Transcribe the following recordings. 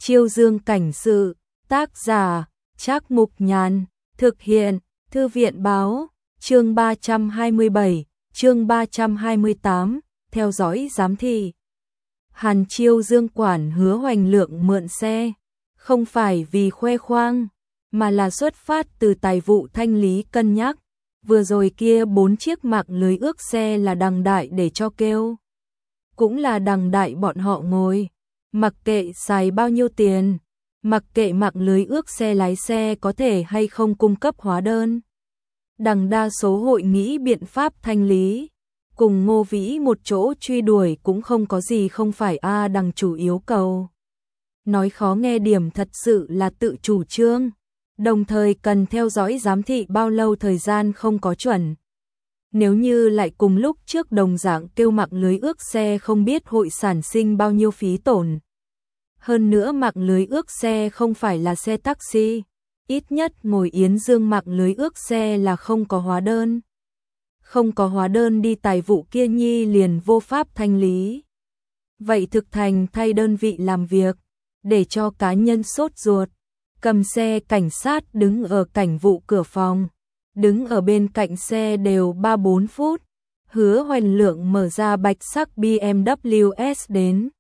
Chiêu Dương cảnh sự, tác giả, Trác Mục Nhàn, thực hiện, Thư viện báo, chương 327, chương 328, theo dõi giám thị. Hàn Chiêu Dương quản Hứa Hoành Lượng mượn xe, không phải vì khoe khoang, mà là xuất phát từ tài vụ thanh lý cân nhắc. Vừa rồi kia 4 chiếc mạng lưới ước xe là đằng đại để cho kêu. Cũng là đằng đại bọn họ ngồi. Mặc kệ xài bao nhiêu tiền, mặc kệ mạng lưới ước xe lái xe có thể hay không cung cấp hóa đơn. Đằng đa số hội nghĩ biện pháp thanh lý, cùng Ngô Vĩ một chỗ truy đuổi cũng không có gì không phải đằng chủ yếu cầu. Nói khó nghe điểm thật sự là tự chủ trương, đồng thời cần theo dõi giám thị bao lâu thời gian không có chuẩn. Nếu như lại cùng lúc trước đồng dạng kêu mạng lưới ước xe không biết hội sản sinh bao nhiêu phí tổn. Hơn nữa mạng lưới ước xe không phải là xe taxi, ít nhất ngồi Yến Dương mạng lưới ước xe là không có hóa đơn. Không có hóa đơn đi tài vụ kia nhi liền vô pháp thanh lý. Vậy thực thành thay đơn vị làm việc, để cho cá nhân sốt ruột, cầm xe cảnh sát đứng ở cảnh vụ cửa phòng. Đứng ở bên cạnh xe đều 3-4 phút, Hứa Hoành Lượng mở ra bạch sắc BMW S đến.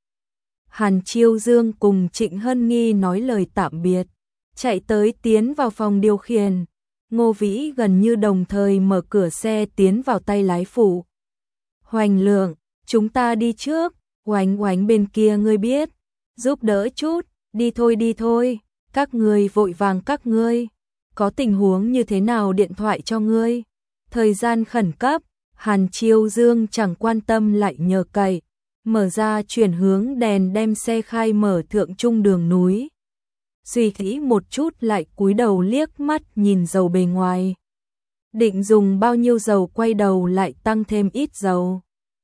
Hàn Chiêu Dương cùng Trịnh Hân Nghi nói lời tạm biệt, chạy tới tiến vào phòng điều khiển. Ngô Vĩ gần như đồng thời mở cửa xe tiến vào tay lái phụ. Hoành Lượng, chúng ta đi trước, Oánh Oánh bên kia ngươi biết, giúp đỡ chút, đi thôi, các ngươi vội vàng các ngươi. Có tình huống như thế nào điện thoại cho ngươi. Thời gian khẩn cấp, Hàn Chiêu Dương chẳng quan tâm lại nhờ cậy, mở ra chuyển hướng đèn đem xe khai mở thượng trung đường núi. Suy nghĩ một chút lại cúi đầu liếc mắt nhìn dầu bề ngoài. Định dùng bao nhiêu dầu quay đầu lại tăng thêm ít dầu.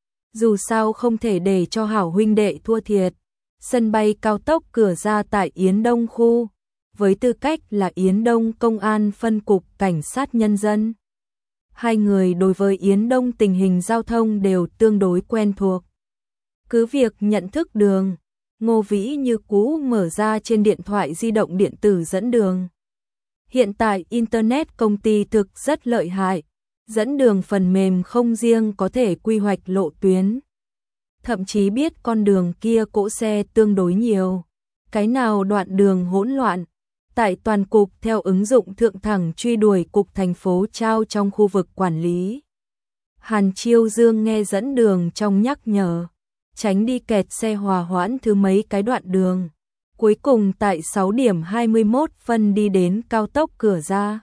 Dù sao không thể để cho hảo huynh đệ thua thiệt. Sân bay cao tốc cửa ra tại Yến Đông khu. Với tư cách là Yến Đông Công an phân cục cảnh sát nhân dân. Hai người đối với Yến Đông tình hình giao thông đều tương đối quen thuộc. Cứ việc nhận thức đường, Ngô Vĩ như cũ mở ra trên điện thoại di động điện tử dẫn đường. Hiện tại Internet công ty thực rất lợi hại, dẫn đường phần mềm không riêng có thể quy hoạch lộ tuyến. Thậm chí biết con đường kia cỗ xe tương đối nhiều, cái nào đoạn đường hỗn loạn. Tại toàn cục theo ứng dụng thượng thẳng truy đuổi cục thành phố trao trong khu vực quản lý. Hàn Chiêu Dương nghe dẫn đường trong nhắc nhở, tránh đi kẹt xe hòa hoãn thứ mấy cái đoạn đường. Cuối cùng tại 6 điểm 21 phân đi đến cao tốc cửa ra.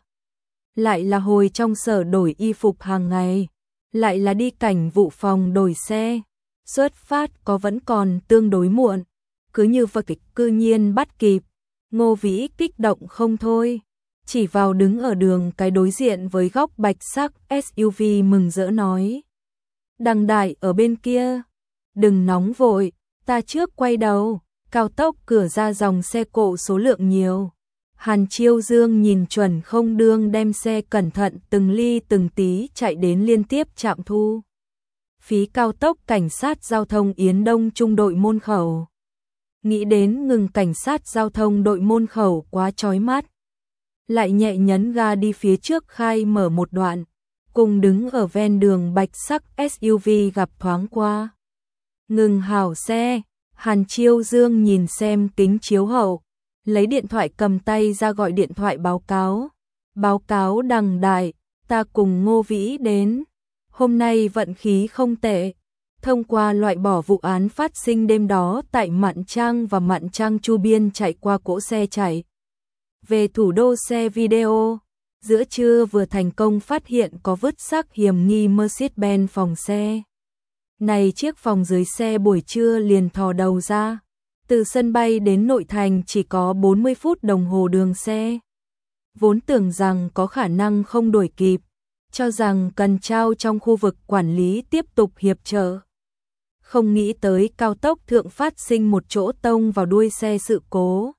Lại là hồi trong sở đổi y phục hàng ngày, lại là đi cảnh vụ phòng đổi xe. Xuất phát có vẫn còn tương đối muộn, cứ như vậy cư nhiên bắt kịp. Ngô Vĩ kích động không thôi, chỉ vào đứng ở đường cái đối diện với góc bạch sắc SUV mừng rỡ nói. Đằng đại ở bên kia, đừng nóng vội, ta trước quay đầu, cao tốc cửa ra dòng xe cộ số lượng nhiều. Hàn Chiêu Dương nhìn chuẩn không đương đem xe cẩn thận từng ly từng tí chạy đến liên tiếp trạm thu phí cao tốc cảnh sát giao thông Yến Đông trung đội môn khẩu. Nghĩ đến ngừng cảnh sát giao thông đội môn khẩu quá chói mắt. Lại nhẹ nhấn ga đi phía trước khai mở một đoạn. Cùng đứng ở ven đường bạch sắc SUV gặp thoáng qua. Ngừng hảo xe, Hàn Chiêu Dương nhìn xem kính chiếu hậu. Lấy điện thoại cầm tay ra gọi điện thoại báo cáo. Báo cáo đằng đại, ta cùng Ngô Vĩ đến. Hôm nay vận khí không tệ. Thông qua loại bỏ vụ án phát sinh đêm đó tại Mạn Trang và Mạn Trang Chu Biên chạy qua cỗ xe chạy về thủ đô xe video, giữa trưa vừa thành công phát hiện có vứt xác hiểm nghi Mercedes-Benz phòng xe. Này chiếc phòng dưới xe buổi trưa liền thò đầu ra, từ sân bay đến nội thành chỉ có 40 phút đồng hồ đường xe. Vốn tưởng rằng có khả năng không đuổi kịp, cho rằng cần trao trong khu vực quản lý tiếp tục hiệp trợ. Không nghĩ tới cao tốc thượng phát sinh một chỗ tông vào đuôi xe sự cố.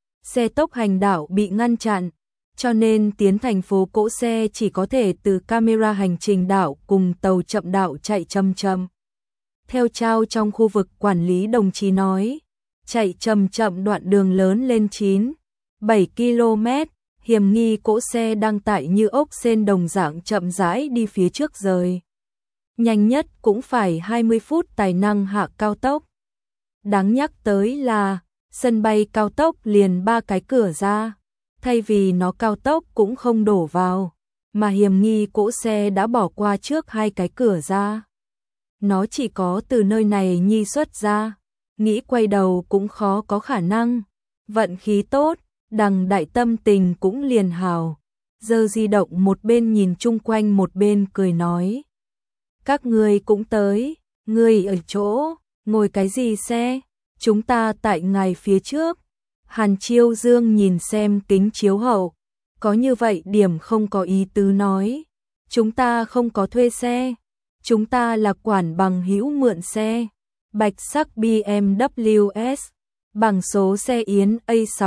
Xe tốc hành đạo bị ngăn chặn, cho nên tiến thành phố cỗ xe chỉ có thể từ camera hành trình đạo cùng tàu chậm đạo chạy chậm chậm. Theo trao trong khu vực quản lý đồng chí nói, chạy chậm chậm đoạn đường lớn lên 9-7 km, hiểm nghi cỗ xe đang tải như ốc sên đồng dạng chậm rãi đi phía trước rời. Nhanh nhất cũng phải 20 phút tài năng hạ cao tốc. Đáng nhắc tới là, sân bay cao tốc liền 3 cái cửa ra, thay vì nó cao tốc cũng không đổ vào, mà hiểm nghi cỗ xe đã bỏ qua trước 2 cái cửa ra. Nó chỉ có từ nơi này nhi xuất ra, nghĩ quay đầu cũng khó có khả năng. Vận khí tốt, Đằng Đại tâm tình cũng liền hào, giơ di động một bên nhìn chung quanh một bên cười nói. Các ngươi cũng tới, ngươi ở chỗ, ngồi cái gì xe, chúng ta tại ngài phía trước. Hàn Chiêu Dương nhìn xem kính chiếu hậu, có như vậy điểm không có ý tứ nói. Chúng ta không có thuê xe, chúng ta là quản bằng hữu mượn xe. Bạch sắc BMW S, bằng số xe Yến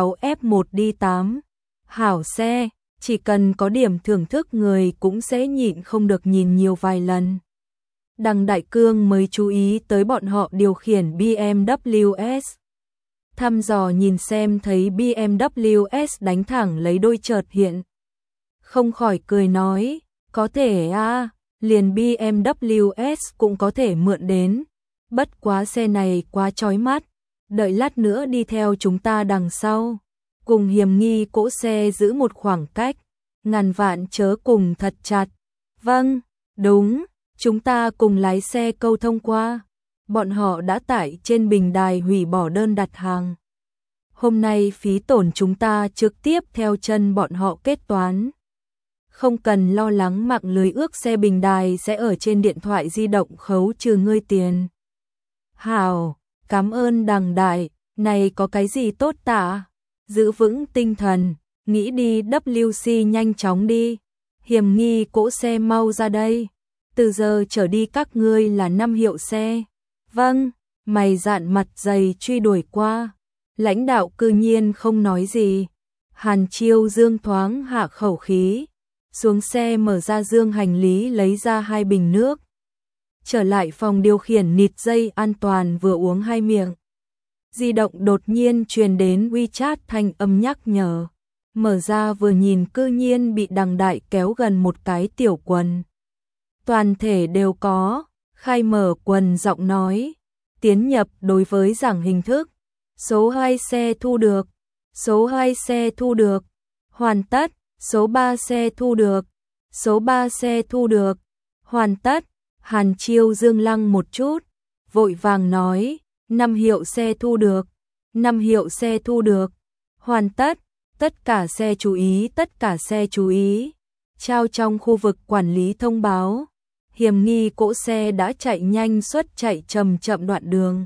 A6F1D8. Hảo xe, chỉ cần có điểm thưởng thức người cũng sẽ nhịn không được nhìn nhiều vài lần. Đằng Đại Cương mới chú ý tới bọn họ điều khiển BMW S. Thăm dò nhìn xem thấy BMW S đánh thẳng lấy đôi chợt hiện. Không khỏi cười nói, có thể à, liền BMW S cũng có thể mượn đến. Bất quá xe này quá chói mắt, đợi lát nữa đi theo chúng ta đằng sau. Cùng hiểm nghi cỗ xe giữ một khoảng cách, ngàn vạn chớ cùng thật chặt. Vâng, đúng, chúng ta cùng lái xe câu thông qua. Bọn họ đã tải trên bình đài hủy bỏ đơn đặt hàng. Hôm nay phí tổn chúng ta trực tiếp theo chân bọn họ kết toán. Không cần lo lắng mạng lưới ước xe bình đài sẽ ở trên điện thoại di động khấu trừ ngươi tiền. Hảo, cảm ơn Đằng Đại, này có cái gì tốt tả? Giữ vững tinh thần, nghĩ đi WC nhanh chóng đi. Hiểm nghi cỗ xe mau ra đây. Từ giờ trở đi các ngươi là 5 hiệu xe. Vâng, mày dạn mặt dày truy đuổi qua. Lãnh đạo cư nhiên không nói gì. Hàn Chiêu Dương thoáng hạ khẩu khí. Xuống xe mở ra dương hành lý lấy ra 2 bình nước. Trở lại phòng điều khiển nịt dây an toàn vừa uống 2 miệng. Di động đột nhiên truyền đến WeChat thanh âm nhắc nhở. Mở ra vừa nhìn cư nhiên bị Đằng Đại kéo gần một cái tiểu quần. Toàn thể đều có, khai mở quần giọng nói. Tiến nhập đối với giảng hình thức. Số 2 xe thu được. Số 2 xe thu được. Hoàn tất. Số 3 xe thu được. Số 3 xe thu được. Hoàn tất. Hàn Chiêu Dương lăng một chút. Vội vàng nói. 5 hiệu xe thu được. 5 hiệu xe thu được. Hoàn tất. Tất cả xe chú ý. Tất cả xe chú ý. Trao trong khu vực quản lý thông báo. Hiểm nghi cỗ xe đã chạy nhanh suốt chạy chậm chậm đoạn đường.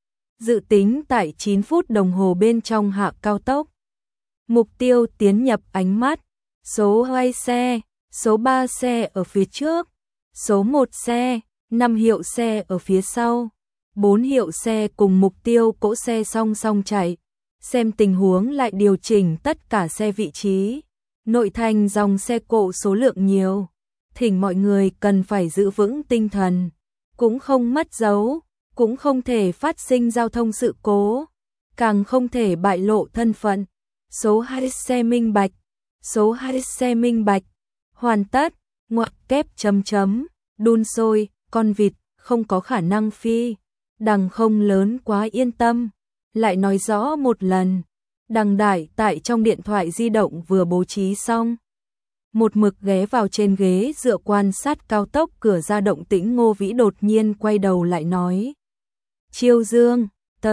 Dự tính tại 9 phút đồng hồ bên trong hạ cao tốc. Mục tiêu tiến nhập ánh mắt. Số 2 xe, số 3 xe ở phía trước, số 1 xe, 5 hiệu xe ở phía sau, 4 hiệu xe cùng mục tiêu cỗ xe song song chạy. Xem tình huống lại điều chỉnh tất cả xe vị trí. Nội thành dòng xe cộ số lượng nhiều. Thỉnh mọi người cần phải giữ vững tinh thần. Cũng không mất dấu, cũng không thể phát sinh giao thông sự cố. Càng không thể bại lộ thân phận. Số 2 xe minh bạch. Số 2 xe minh bạch. Hoàn tất. Ngoặc kép chấm chấm. Đun sôi, con vịt, không có khả năng phi. Đằng không lớn quá yên tâm. Lại nói rõ một lần. Đằng Đại tại trong điện thoại di động vừa bố trí xong. Một mực ghé vào trên ghế dựa quan sát cao tốc cửa ra động tĩnh. Ngô Vĩ đột nhiên quay đầu lại nói. Chiêu Dương,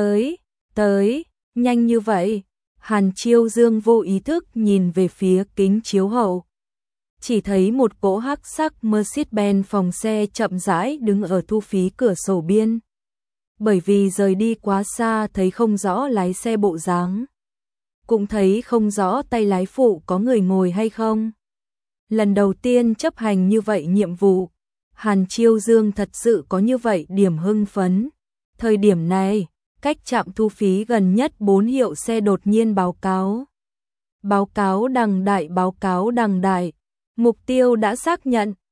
tới, nhanh như vậy. Hàn Chiêu Dương vô ý thức nhìn về phía kính chiếu hậu. Chỉ thấy một cỗ hắc sắc Mercedes-Benz phòng xe chậm rãi đứng ở thu phí cửa sổ biên. Bởi vì rời đi quá xa thấy không rõ lái xe bộ dáng. Cũng thấy không rõ tay lái phụ có người ngồi hay không. Lần đầu tiên chấp hành như vậy nhiệm vụ, Hàn Chiêu Dương thật sự có như vậy điểm hưng phấn. Thời điểm này, cách trạm thu phí gần nhất 4 hiệu xe đột nhiên báo cáo. Báo cáo Đằng Đại. Mục tiêu đã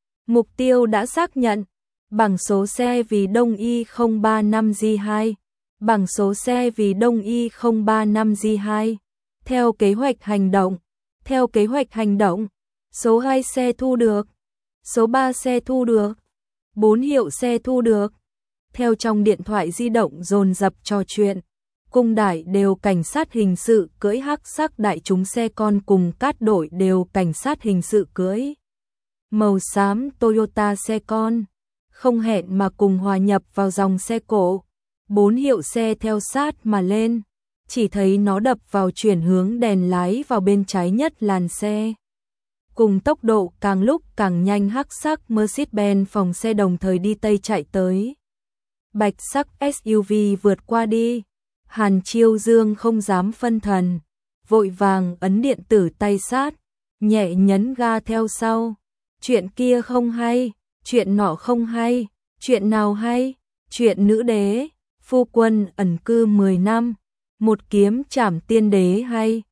xác nhận. Bảng số xe vì Đông Y 035J2. bảng số xe vì Đông Y 035 J2. Theo kế hoạch hành động, số 2 xe thu được, số 3 xe thu được, 4 hiệu xe thu được. Theo trong điện thoại di động dồn dập trò chuyện, cung đại đều cảnh sát hình sự cưỡi hắc sắc đại chúng xe con cùng cát đội đều cảnh sát hình sự cưỡi màu xám Toyota xe con, không hẹn mà cùng hòa nhập vào dòng xe cổ. 4 hiệu xe theo sát mà lên, chỉ thấy nó đập vào chuyển hướng đèn lái vào bên trái nhất làn xe. Cùng tốc độ càng lúc càng nhanh hắc sắc Mercedes-Benz phòng xe đồng thời đi tây chạy tới. Bạch sắc SUV vượt qua đi. Hàn Chiêu Dương không dám phân thần, vội vàng ấn điện tử tay sát, nhẹ nhấn ga theo sau. Chuyện kia không hay, chuyện nọ không hay, chuyện nào hay? Chuyện nữ đế, phu quân ẩn cư 10 năm, một kiếm trảm tiên đế hay?